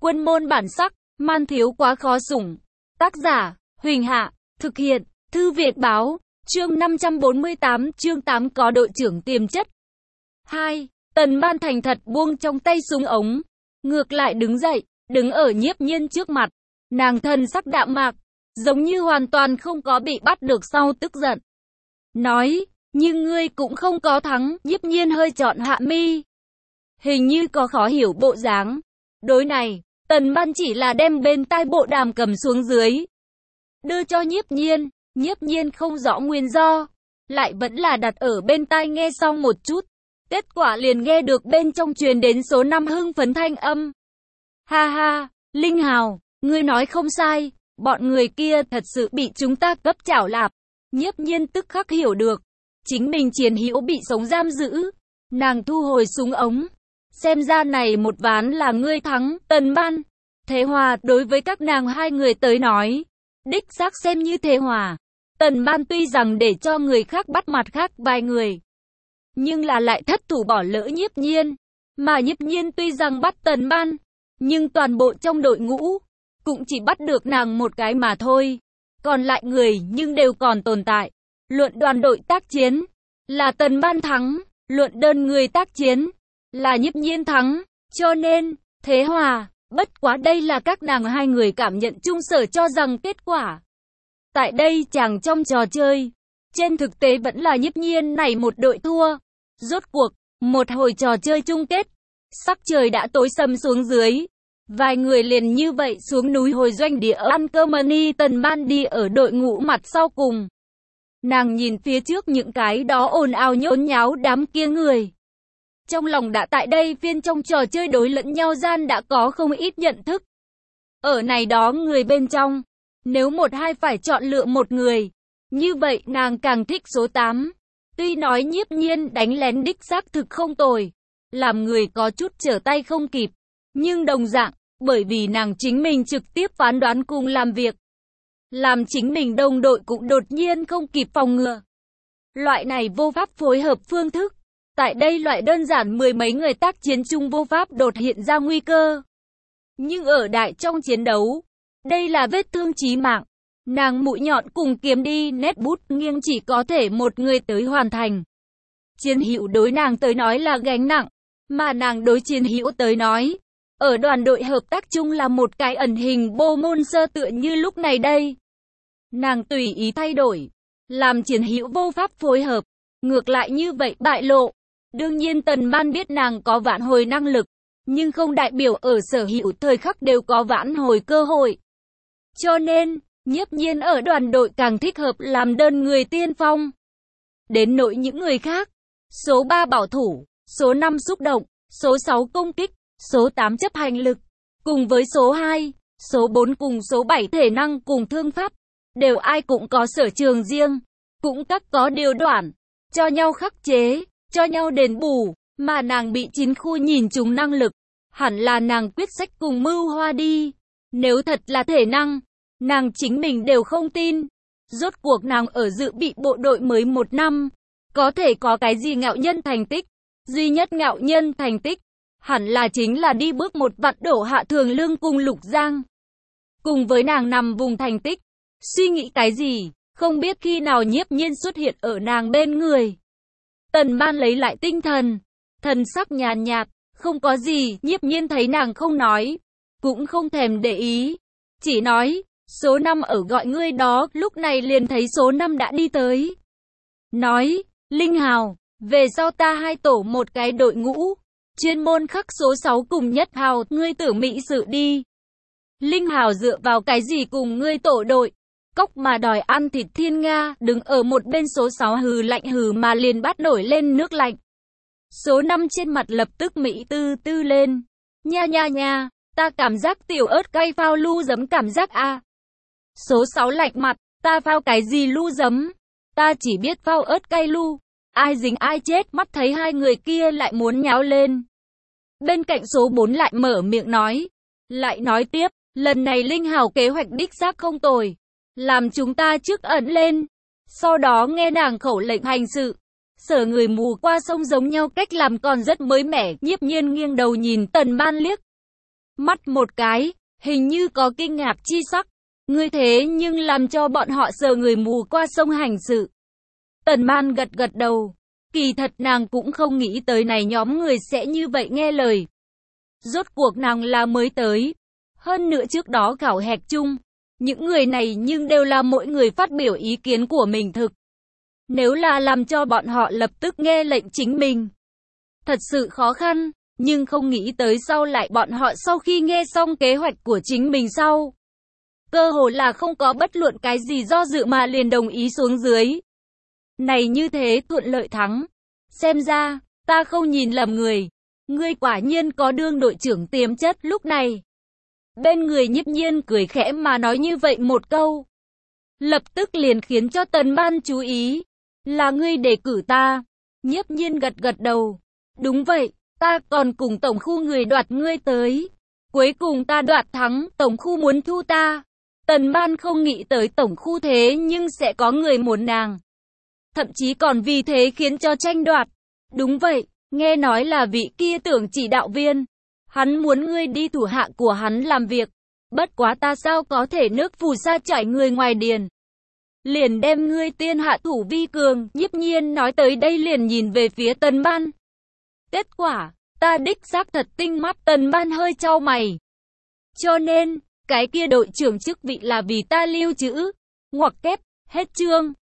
Quân môn bản sắc, man thiếu quá khó sủng. Tác giả, Huỳnh Hạ, thực hiện, Thư Việt Báo, chương 548, chương 8 có đội trưởng tiềm chất. 2. Tần Ban thành thật buông trong tay súng ống, ngược lại đứng dậy, đứng ở Nhiếp Nhiên trước mặt. Nàng thần sắc đạm mạc, giống như hoàn toàn không có bị bắt được sau tức giận. Nói, nhưng ngươi cũng không có thắng. Nhiếp Nhiên hơi chọn hạ mi, hình như có khó hiểu bộ dáng. Đối này, Tần Ban chỉ là đem bên tai bộ đàm cầm xuống dưới, đưa cho Nhiếp Nhiên. Nhiếp Nhiên không rõ nguyên do, lại vẫn là đặt ở bên tai nghe xong một chút. Kết quả liền nghe được bên trong truyền đến số 5 hưng phấn thanh âm. Ha ha, Linh Hào, ngươi nói không sai, bọn người kia thật sự bị chúng ta cấp chảo lạp. Nhiếp Nhiên tức khắc hiểu được, chính mình chiến hữu bị sống giam giữ. Nàng thu hồi súng ống, xem ra này một ván là ngươi thắng. Tần Ban, thế hòa đối với các nàng hai người tới nói, đích xác xem như thế hòa. Tần Ban tuy rằng để cho người khác bắt mặt khác vài người, nhưng là lại thất thủ bỏ lỡ Nhiếp Nhiên. Mà Nhiếp Nhiên tuy rằng bắt Tần Ban, nhưng toàn bộ trong đội ngũ cũng chỉ bắt được nàng một cái mà thôi. Còn lại người nhưng đều còn tồn tại. Luận đoàn đội tác chiến là Tần Ban thắng, luận đơn người tác chiến là Nhiếp Nhiên thắng. Cho nên, thế hòa, bất quá đây là các nàng hai người cảm nhận chung sở cho rằng kết quả. Tại đây chàng trong trò chơi, trên thực tế vẫn là Nhiếp Nhiên này một đội thua. Rốt cuộc, một hồi trò chơi chung kết, sắc trời đã tối sầm xuống dưới. Vài người liền như vậy xuống núi hồi doanh địa ăn cơm. Tần Ban đi ở đội ngũ mặt sau cùng. Nàng nhìn phía trước những cái đó ồn ào nhốn nháo đám kia người. Trong lòng đã tại đây phiên trong trò chơi đối lẫn nhau gian đã có không ít nhận thức. Ở này đó người bên trong, nếu một hai phải chọn lựa một người, như vậy nàng càng thích số 8. Tuy nói Nhiếp Nhiên đánh lén đích xác thực không tồi, làm người có chút trở tay không kịp, nhưng đồng dạng, bởi vì nàng chính mình trực tiếp phán đoán cùng làm việc, làm chính mình đồng đội cũng đột nhiên không kịp phòng ngừa. Loại này vô pháp phối hợp phương thức, tại đây loại đơn giản mười mấy người tác chiến chung vô pháp đột hiện ra nguy cơ. Nhưng ở đại trong chiến đấu, đây là vết thương chí mạng. Nàng mũi nhọn cùng kiếm đi nét bút nghiêng chỉ có thể một người tới hoàn thành. Chiến hữu đối nàng tới nói là gánh nặng, mà nàng đối chiến hữu tới nói, ở đoàn đội hợp tác chung là một cái ẩn hình bô môn sơ tựa như lúc này đây. Nàng tùy ý thay đổi, làm chiến hữu vô pháp phối hợp, ngược lại như vậy bại lộ. Đương nhiên Tần Ban biết nàng có vãn hồi năng lực, nhưng không đại biểu ở sở hữu thời khắc đều có vãn hồi cơ hội. Cho nên, Nhiếp Nhiên ở đoàn đội càng thích hợp làm đơn người tiên phong. Đến nỗi những người khác, số 3 bảo thủ, số 5 xúc động, số 6 công kích, số 8 chấp hành lực, cùng với số 2, số 4 cùng số 7 thể năng cùng thương pháp, đều ai cũng có sở trường riêng, cũng các có điều đoạn, cho nhau khắc chế, cho nhau đền bù, mà nàng bị 9 khu nhìn trúng năng lực, hẳn là nàng quyết sách cùng mưu hoa đi. Nếu thật là thể năng, nàng chính mình đều không tin. Rốt cuộc nàng ở dự bị bộ đội mới 1 năm, có thể có cái gì ngạo nhân thành tích. Duy nhất ngạo nhân thành tích, hẳn là chính là đi bước một vặn đổ Hạ Thường Lương cùng Lục Giang. Cùng với nàng nằm vùng thành tích, suy nghĩ cái gì, không biết khi nào Nhiếp Nhiên xuất hiện ở nàng bên người. Tần Ban lấy lại tinh thần, thần sắc nhàn nhạt, không có gì. Nhiếp Nhiên thấy nàng không nói, cũng không thèm để ý, chỉ nói, số 5 ở gọi ngươi đó. Lúc này liền thấy số 5 đã đi tới. Nói, Linh Hào, về sau ta hai tổ một cái đội ngũ, chuyên môn khắc số 6 cùng Nhất Hào, ngươi tưởng mỹ sự đi. Linh Hào dựa vào cái gì cùng ngươi tổ đội? Cốc mà đòi ăn thịt thiên nga, đứng ở một bên số 6 hừ lạnh hừ mà liền bắt nổi lên nước lạnh. Số 5 trên mặt lập tức mỹ tư tư lên. Nha nha nha, ta cảm giác tiểu ớt cay phao lu giấm cảm giác a. Số 6 lạnh mặt, ta phao cái gì lu giấm? Ta chỉ biết phao ớt cay lu. Ai dính ai chết. Mắt thấy hai người kia lại muốn nháo lên. Bên cạnh số 4 lại mở miệng nói. Lại nói tiếp, lần này Linh Hào kế hoạch đích xác không tồi. Làm chúng ta trước ẩn lên. Sau đó nghe nàng khẩu lệnh hành sự. Sở người mù qua sông giống nhau cách làm còn rất mới mẻ. Nhiếp Nhiên nghiêng đầu nhìn Tần Ban liếc. mắt một cái, hình như có kinh ngạc chi sắc. Ngươi thế nhưng làm cho bọn họ sờ người mù qua sông hành sự. Tần Man gật gật đầu. Kỳ thật nàng cũng không nghĩ tới này nhóm người sẽ như vậy nghe lời. Rốt cuộc nàng là mới tới. Hơn nữa trước đó khảo hạch chung. Những người này nhưng đều là mỗi người phát biểu ý kiến của mình thực. Nếu là làm cho bọn họ lập tức nghe lệnh chính mình. Thật sự khó khăn, nhưng không nghĩ tới sau lại bọn họ sau khi nghe xong kế hoạch của chính mình sau. Cơ hồ là không có bất luận cái gì do dự mà liền đồng ý xuống dưới. Này như thế thuận lợi thắng. Xem ra, ta không nhìn lầm người. Ngươi quả nhiên có đương đội trưởng tiềm chất lúc này. Bên người Nhiếp Nhiên cười khẽ mà nói như vậy một câu. Lập tức liền khiến cho Tần Man chú ý. Là ngươi đề cử ta. Nhiếp Nhiên gật gật đầu. Đúng vậy, ta còn cùng tổng khu người đoạt ngươi tới. Cuối cùng ta đoạt thắng, tổng khu muốn thu ta. Tần Man không nghĩ tới tổng khu thế nhưng sẽ có người muốn nàng. Thậm chí còn vì thế khiến cho tranh đoạt. Đúng vậy, nghe nói là vị kia tưởng chỉ đạo viên. Hắn muốn ngươi đi thủ hạ của hắn làm việc. Bất quá ta sao có thể nước phù sa chảy người ngoài điền. Liền đem ngươi tiên hạ thủ vi cường. Nhiếp Nhiên nói tới đây liền nhìn về phía Tần Man. Kết quả, ta đích xác thật tinh mắt. Tần Man hơi chau mày. Cho nên, cái kia đội trưởng chức vị là vì ta lưu trữ. Ngoặc kép, hết chương.